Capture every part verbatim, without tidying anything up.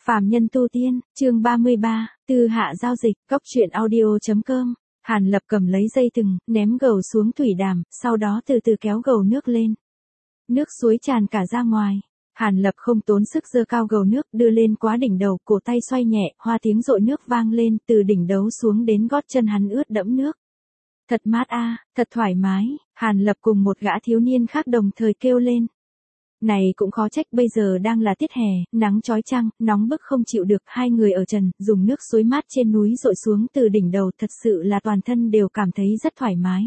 Phàm nhân tu tiên, chương ba mươi ba, Tư hạ giao dịch, cốc truyện audio.com. Hàn Lập cầm lấy dây thừng, ném gầu xuống thủy đàm, sau đó từ từ kéo gầu nước lên. Nước suối tràn cả ra ngoài. Hàn Lập không tốn sức giơ cao gầu nước, đưa lên quá đỉnh đầu, cổ tay xoay nhẹ, hoa tiếng rội nước vang lên, từ đỉnh đấu xuống đến gót chân hắn ướt đẫm nước. Thật mát a, thật thoải mái, Hàn Lập cùng một gã thiếu niên khác đồng thời kêu lên. Này cũng khó trách, bây giờ đang là tiết hè, nắng chói chang, nóng bức không chịu được, hai người ở trần, dùng nước suối mát trên núi dội xuống từ đỉnh đầu, thật sự là toàn thân đều cảm thấy rất thoải mái.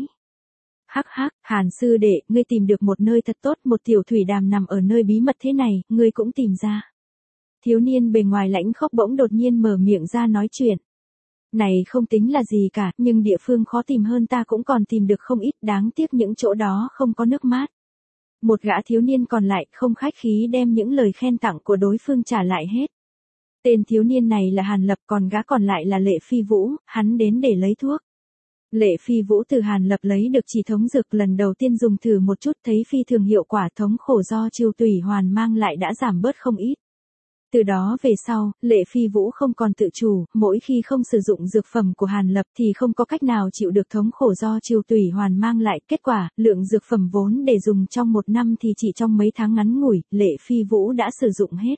Hắc hắc, Hàn sư đệ, ngươi tìm được một nơi thật tốt, một tiểu thủy đàm nằm ở nơi bí mật thế này, ngươi cũng tìm ra. Thiếu niên bề ngoài lãnh khốc bỗng đột nhiên mở miệng ra nói chuyện. Này không tính là gì cả, nhưng địa phương khó tìm hơn ta cũng còn tìm được không ít, đáng tiếc những chỗ đó không có nước mát. Một gã thiếu niên còn lại không khách khí đem những lời khen tặng của đối phương trả lại hết. Tên thiếu niên này là Hàn Lập, còn gã còn lại là Lệ Phi Vũ, hắn đến để lấy thuốc. Lệ Phi Vũ từ Hàn Lập lấy được chỉ thống dược, lần đầu tiên dùng thử một chút thấy phi thường hiệu quả, thống khổ do Trưu Tùy Hoàn mang lại đã giảm bớt không ít. Từ đó về sau, Lệ Phi Vũ không còn tự chủ, mỗi khi không sử dụng dược phẩm của Hàn Lập thì không có cách nào chịu được thống khổ do Trưu Tùy Hoàn mang lại. Kết quả, lượng dược phẩm vốn để dùng trong một năm thì chỉ trong mấy tháng ngắn ngủi, Lệ Phi Vũ đã sử dụng hết.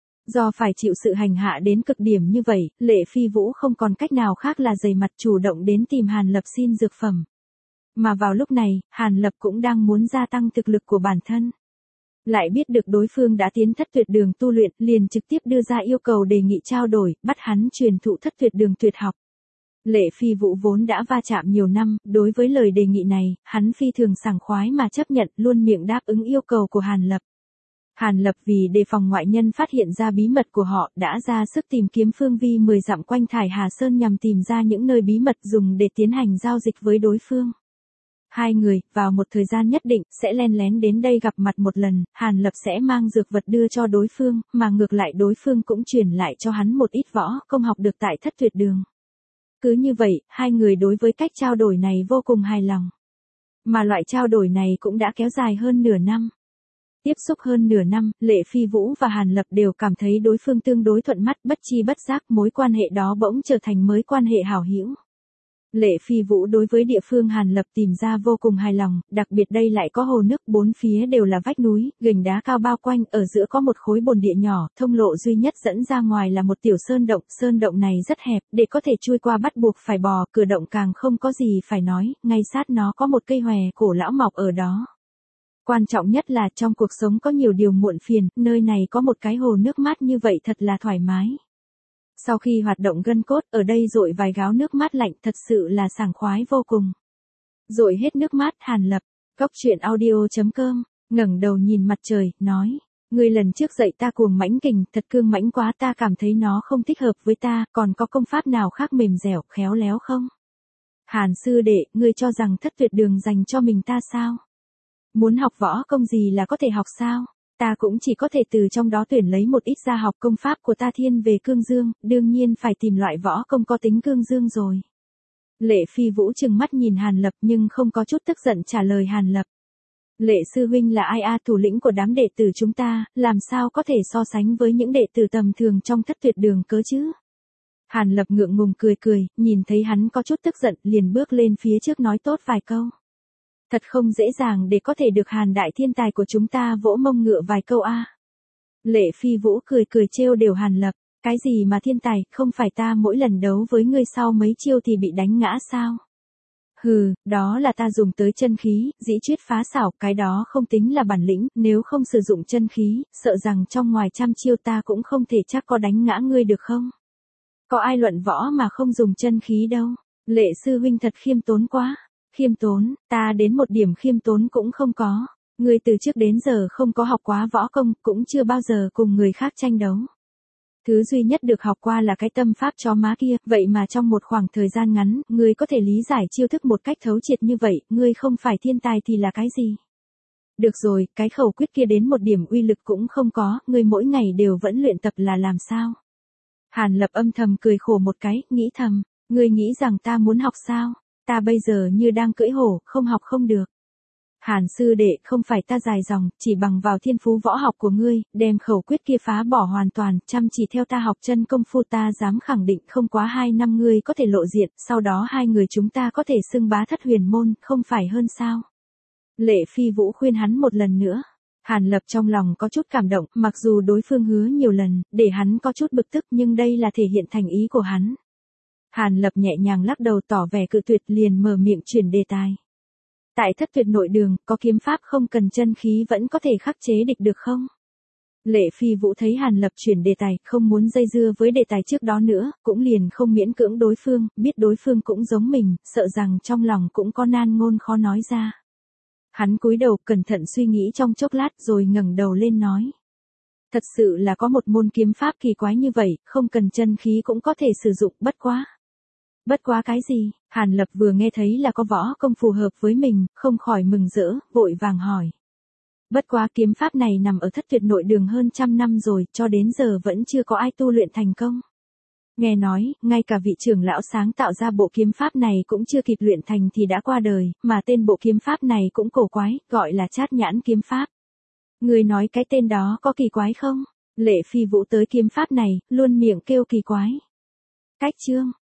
Do phải chịu sự hành hạ đến cực điểm như vậy, Lệ Phi Vũ không còn cách nào khác là dày mặt chủ động đến tìm Hàn Lập xin dược phẩm. Mà vào lúc này, Hàn Lập cũng đang muốn gia tăng thực lực của bản thân. Lại biết được đối phương đã tiến thất tuyệt đường tu luyện, liền trực tiếp đưa ra yêu cầu đề nghị trao đổi, bắt hắn truyền thụ thất tuyệt đường tuyệt học. Lệ Phi Vũ vốn đã va chạm nhiều năm, đối với lời đề nghị này, hắn phi thường sảng khoái mà chấp nhận, luôn miệng đáp ứng yêu cầu của Hàn Lập. Hàn Lập vì đề phòng ngoại nhân phát hiện ra bí mật của họ, đã ra sức tìm kiếm phương vi mười dặm quanh Thải Hà Sơn nhằm tìm ra những nơi bí mật dùng để tiến hành giao dịch với đối phương. Hai người, vào một thời gian nhất định, sẽ len lén đến đây gặp mặt một lần, Hàn Lập sẽ mang dược vật đưa cho đối phương, mà ngược lại đối phương cũng truyền lại cho hắn một ít võ công học được tại thất tuyệt đường. Cứ như vậy, hai người đối với cách trao đổi này vô cùng hài lòng. Mà loại trao đổi này cũng đã kéo dài hơn nửa năm. Tiếp xúc hơn nửa năm, Lệ Phi Vũ và Hàn Lập đều cảm thấy đối phương tương đối thuận mắt, bất chi bất giác mối quan hệ đó bỗng trở thành mới quan hệ hảo hữu. Lệ Phi Vũ đối với địa phương Hàn Lập tìm ra vô cùng hài lòng, đặc biệt đây lại có hồ nước, bốn phía đều là vách núi, gành đá cao bao quanh, ở giữa có một khối bồn địa nhỏ, thông lộ duy nhất dẫn ra ngoài là một tiểu sơn động, sơn động này rất hẹp, để có thể chui qua bắt buộc phải bò, cửa động càng không có gì phải nói, ngay sát nó có một cây hòe cổ lão mọc ở đó. Quan trọng nhất là trong cuộc sống có nhiều điều muộn phiền, nơi này có một cái hồ nước mát như vậy thật là thoải mái. Sau khi hoạt động gân cốt, ở đây dội vài gáo nước mát lạnh, thật sự là sảng khoái vô cùng. Dội hết nước mát, Hàn Lập, cốc truyện audio.com, ngẩng đầu nhìn mặt trời, nói. Ngươi lần trước dạy ta cuồng mãnh kình, thật cương mãnh quá, ta cảm thấy nó không thích hợp với ta, còn có công pháp nào khác mềm dẻo, khéo léo không? Hàn sư đệ, ngươi cho rằng thất tuyệt đường dành cho mình ta sao? Muốn học võ công gì là có thể học sao? Ta cũng chỉ có thể từ trong đó tuyển lấy một ít ra học, công pháp của ta thiên về cương dương, đương nhiên phải tìm loại võ công có tính cương dương rồi. Lệ Phi Vũ trừng mắt nhìn Hàn Lập nhưng không có chút tức giận trả lời Hàn Lập. Lệ sư huynh là ai a, thủ lĩnh của đám đệ tử chúng ta, làm sao có thể so sánh với những đệ tử tầm thường trong thất tuyệt đường cớ chứ? Hàn Lập ngượng ngùng cười cười, nhìn thấy hắn có chút tức giận, liền bước lên phía trước nói tốt vài câu. Thật không dễ dàng để có thể được Hàn đại thiên tài của chúng ta vỗ mông ngựa vài câu a. Lệ Phi Vũ cười cười trêu đều Hàn Lập, cái gì mà thiên tài, không phải ta mỗi lần đấu với ngươi sau mấy chiêu thì bị đánh ngã sao? Hừ, đó là ta dùng tới chân khí, dĩ chuyết phá xảo, cái đó không tính là bản lĩnh, nếu không sử dụng chân khí, sợ rằng trong ngoài trăm chiêu ta cũng không thể chắc có đánh ngã ngươi được không? Có ai luận võ mà không dùng chân khí đâu, Lệ sư huynh thật khiêm tốn quá. Khiêm tốn, ta đến một điểm khiêm tốn cũng không có. Ngươi từ trước đến giờ không có học quá võ công, cũng chưa bao giờ cùng người khác tranh đấu. Thứ duy nhất được học qua là cái tâm pháp chó má kia, vậy mà trong một khoảng thời gian ngắn, ngươi có thể lý giải chiêu thức một cách thấu triệt như vậy, ngươi không phải thiên tài thì là cái gì? Được rồi, cái khẩu quyết kia đến một điểm uy lực cũng không có, ngươi mỗi ngày đều vẫn luyện tập là làm sao? Hàn Lập âm thầm cười khổ một cái, nghĩ thầm, ngươi nghĩ rằng ta muốn học sao? Ta bây giờ như đang cưỡi hổ, không học không được. Hàn sư đệ, không phải ta dài dòng, chỉ bằng vào thiên phú võ học của ngươi, đem khẩu quyết kia phá bỏ hoàn toàn, chăm chỉ theo ta học chân công phu, ta dám khẳng định không quá hai năm ngươi có thể lộ diện, sau đó hai người chúng ta có thể xưng bá thất huyền môn, không phải hơn sao? Lệ Phi Vũ khuyên hắn một lần nữa. Hàn Lập trong lòng có chút cảm động, mặc dù đối phương hứa nhiều lần, để hắn có chút bực tức, nhưng đây là thể hiện thành ý của hắn. Hàn Lập nhẹ nhàng lắc đầu tỏ vẻ cự tuyệt, liền mở miệng chuyển đề tài. Tại thất tuyệt nội đường, có kiếm pháp không cần chân khí vẫn có thể khắc chế địch được không? Lệ Phi Vũ thấy Hàn Lập chuyển đề tài, không muốn dây dưa với đề tài trước đó nữa, cũng liền không miễn cưỡng đối phương, biết đối phương cũng giống mình, sợ rằng trong lòng cũng có nan ngôn khó nói ra. Hắn cúi đầu cẩn thận suy nghĩ trong chốc lát rồi ngẩng đầu lên nói. Thật sự là có một môn kiếm pháp kỳ quái như vậy, không cần chân khí cũng có thể sử dụng, bất quá. Bất quá cái gì? Hàn Lập vừa nghe thấy là có võ công phù hợp với mình, không khỏi mừng rỡ, vội vàng hỏi. Bất quá kiếm pháp này nằm ở thất tuyệt nội đường hơn trăm năm rồi, cho đến giờ vẫn chưa có ai tu luyện thành công. Nghe nói, ngay cả vị trưởng lão sáng tạo ra bộ kiếm pháp này cũng chưa kịp luyện thành thì đã qua đời, mà tên bộ kiếm pháp này cũng cổ quái, gọi là Trát Nhãn kiếm pháp. Người nói cái tên đó có kỳ quái không? Lệ Phi Vũ tới kiếm pháp này, luôn miệng kêu kỳ quái. Cách chương